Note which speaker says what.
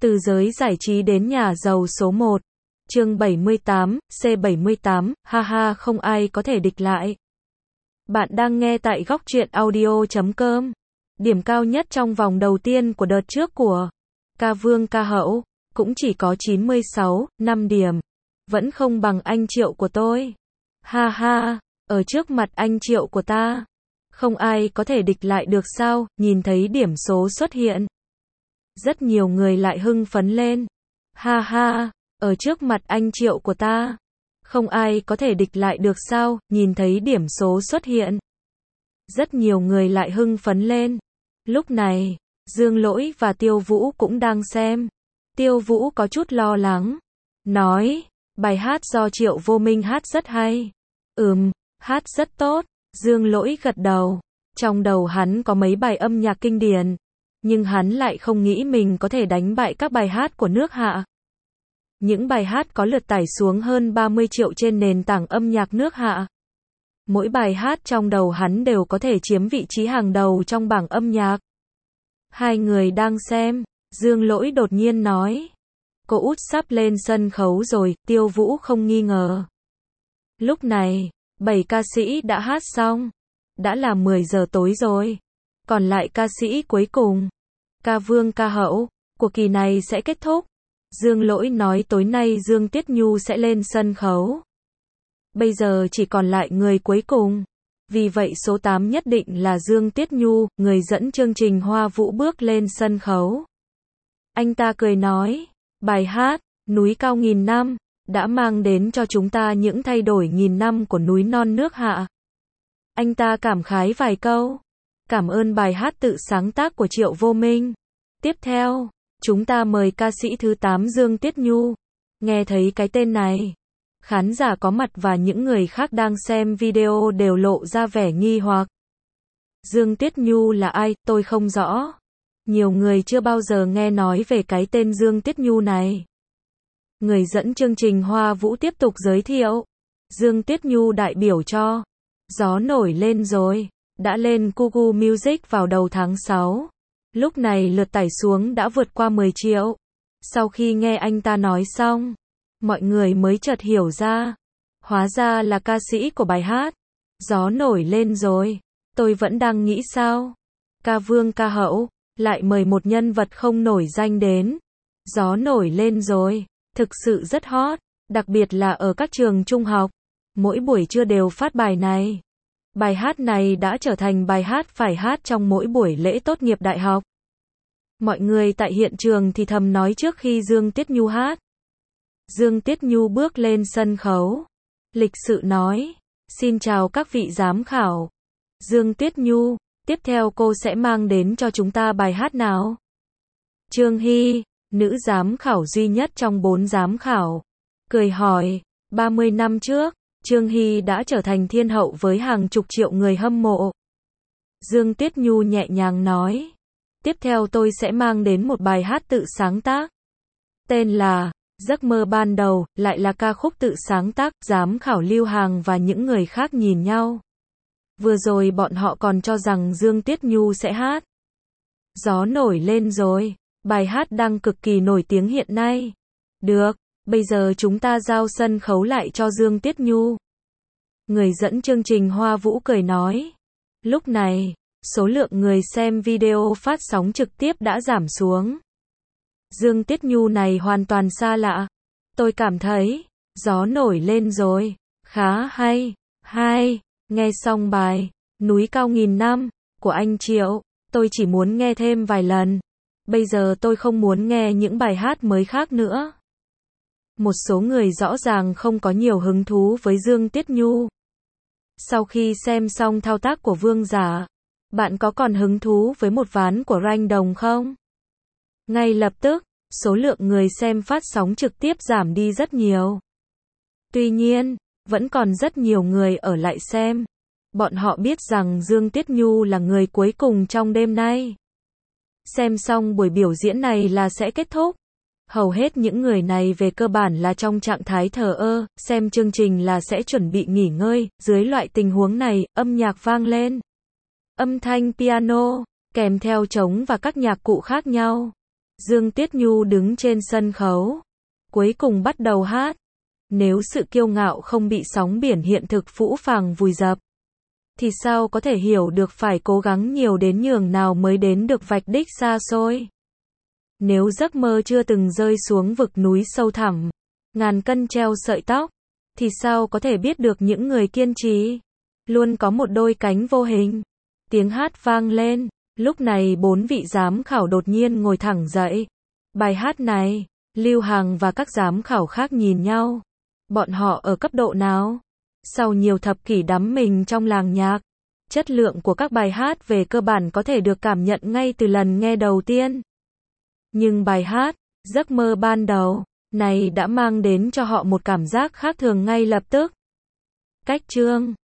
Speaker 1: Từ giới giải trí đến nhà giàu số 1. Chương 78, C78, ha ha không ai có thể địch lại. Bạn đang nghe tại góc truyện audio.com. Điểm cao nhất trong vòng đầu tiên của đợt trước của ca vương ca hậu, cũng chỉ có 96,5 điểm. Vẫn không bằng anh Triệu của tôi. Ha ha, ở trước mặt anh Triệu của ta, không ai có thể địch lại được sao, nhìn thấy điểm số xuất hiện. Rất nhiều người lại hưng phấn lên. Ha ha, ở trước mặt anh Triệu của ta, không ai có thể địch lại được sao, nhìn thấy điểm số xuất hiện. Rất nhiều người lại hưng phấn lên. Lúc này, Dương Lỗi và Tiêu Vũ cũng đang xem. Tiêu Vũ có chút lo lắng. Nói, bài hát do Triệu Vô Minh hát rất hay. Hát rất tốt. Dương Lỗi gật đầu. Trong đầu hắn có mấy bài âm nhạc kinh điển. Nhưng hắn lại không nghĩ mình có thể đánh bại các bài hát của nước Hạ. Những bài hát có lượt tải xuống hơn 30 triệu trên nền tảng âm nhạc nước Hạ. Mỗi bài hát trong đầu hắn đều có thể chiếm vị trí hàng đầu trong bảng âm nhạc. Hai người đang xem, Dương Lỗi đột nhiên nói. Cô út sắp lên sân khấu rồi, Tiêu Vũ không nghi ngờ. Lúc này, 7 ca sĩ đã hát xong. Đã là 10 giờ tối rồi. Còn lại ca sĩ cuối cùng, ca vương ca hậu, của kỳ này sẽ kết thúc. Dương Lỗi nói tối nay Dương Tiết Nhu sẽ lên sân khấu. Bây giờ chỉ còn lại người cuối cùng. Vì vậy số 8 nhất định là Dương Tiết Nhu, người dẫn chương trình Hoa Vũ bước lên sân khấu. Anh ta cười nói, bài hát, Núi Cao Nghìn Năm, đã mang đến cho chúng ta những thay đổi nghìn năm của núi non nước Hạ. Anh ta cảm khái vài câu. Cảm ơn bài hát tự sáng tác của Triệu Vô Minh. Tiếp theo, chúng ta mời ca sĩ thứ 8 Dương Tiết Nhu. Nghe thấy cái tên này, khán giả có mặt và những người khác đang xem video đều lộ ra vẻ nghi hoặc. Dương Tiết Nhu là ai, tôi không rõ. Nhiều người chưa bao giờ nghe nói về cái tên Dương Tiết Nhu này. Người dẫn chương trình Hoa Vũ tiếp tục giới thiệu. Dương Tiết Nhu đại biểu cho Gió Nổi Lên Rồi, đã lên Kugu Music vào đầu tháng 6. Lúc này lượt tải xuống đã vượt qua 10 triệu. Sau khi nghe anh ta nói xong, mọi người mới chợt hiểu ra. Hóa ra là ca sĩ của bài hát Gió Nổi Lên Rồi. Tôi vẫn đang nghĩ sao ca vương ca hậu lại mời một nhân vật không nổi danh đến. Gió Nổi Lên Rồi thực sự rất hot, đặc biệt là ở các trường trung học. Mỗi buổi trưa đều phát bài này. Bài hát này đã trở thành bài hát phải hát trong mỗi buổi lễ tốt nghiệp đại học. Mọi người tại hiện trường thì thầm nói trước khi Dương Tiết Nhu hát. Dương Tiết Nhu bước lên sân khấu. Lịch sự nói, xin chào các vị giám khảo. Dương Tiết Nhu, tiếp theo cô sẽ mang đến cho chúng ta bài hát nào? Trương Hy, nữ giám khảo duy nhất trong 4 giám khảo, cười hỏi, 30 năm trước, Trương Hy đã trở thành thiên hậu với hàng chục triệu người hâm mộ. Dương Tiết Nhu nhẹ nhàng nói, tiếp theo tôi sẽ mang đến một bài hát tự sáng tác. Tên là Giấc Mơ Ban Đầu, lại là ca khúc tự sáng tác. Giám khảo Lưu Hàng và những người khác nhìn nhau. Vừa rồi bọn họ còn cho rằng Dương Tiết Nhu sẽ hát Gió Nổi Lên Rồi, bài hát đang cực kỳ nổi tiếng hiện nay. Được, bây giờ chúng ta giao sân khấu lại cho Dương Tiết Nhu. Người dẫn chương trình Hoa Vũ cười nói. Lúc này, số lượng người xem video phát sóng trực tiếp đã giảm xuống. Dương Tiết Nhu này hoàn toàn xa lạ. Tôi cảm thấy, Gió Nổi Lên Rồi, khá hay. Nghe xong bài Núi Cao Nghìn Năm của anh Triệu, tôi chỉ muốn nghe thêm vài lần. Bây giờ tôi không muốn nghe những bài hát mới khác nữa. Một số người rõ ràng không có nhiều hứng thú với Dương Tiết Nhu. Sau khi xem xong thao tác của Vương Giả, bạn có còn hứng thú với một ván của Ranh Đồng không? Ngay lập tức, số lượng người xem phát sóng trực tiếp giảm đi rất nhiều. Tuy nhiên, vẫn còn rất nhiều người ở lại xem. Bọn họ biết rằng Dương Tiết Nhu là người cuối cùng trong đêm nay. Xem xong buổi biểu diễn này là sẽ kết thúc. Hầu hết những người này về cơ bản là trong trạng thái thờ ơ, xem chương trình là sẽ chuẩn bị nghỉ ngơi. Dưới loại tình huống này, âm nhạc vang lên. Âm thanh piano, kèm theo trống và các nhạc cụ khác nhau. Dương Tuyết Nhu đứng trên sân khấu, cuối cùng bắt đầu hát. Nếu sự kiêu ngạo không bị sóng biển hiện thực phũ phàng vùi dập, thì sao có thể hiểu được phải cố gắng nhiều đến nhường nào mới đến được vạch đích xa xôi. Nếu giấc mơ chưa từng rơi xuống vực núi sâu thẳm, ngàn cân treo sợi tóc, thì sao có thể biết được những người kiên trì, luôn có một đôi cánh vô hình. Tiếng hát vang lên, lúc này 4 vị giám khảo đột nhiên ngồi thẳng dậy. Bài hát này, Lưu Hằng và các giám khảo khác nhìn nhau. Bọn họ ở cấp độ nào? Sau nhiều thập kỷ đắm mình trong làng nhạc, chất lượng của các bài hát về cơ bản có thể được cảm nhận ngay từ lần nghe đầu tiên. Nhưng bài hát, Giấc mơ ban đầu, này đã mang đến cho họ một cảm giác khác thường ngay lập tức. Cách chương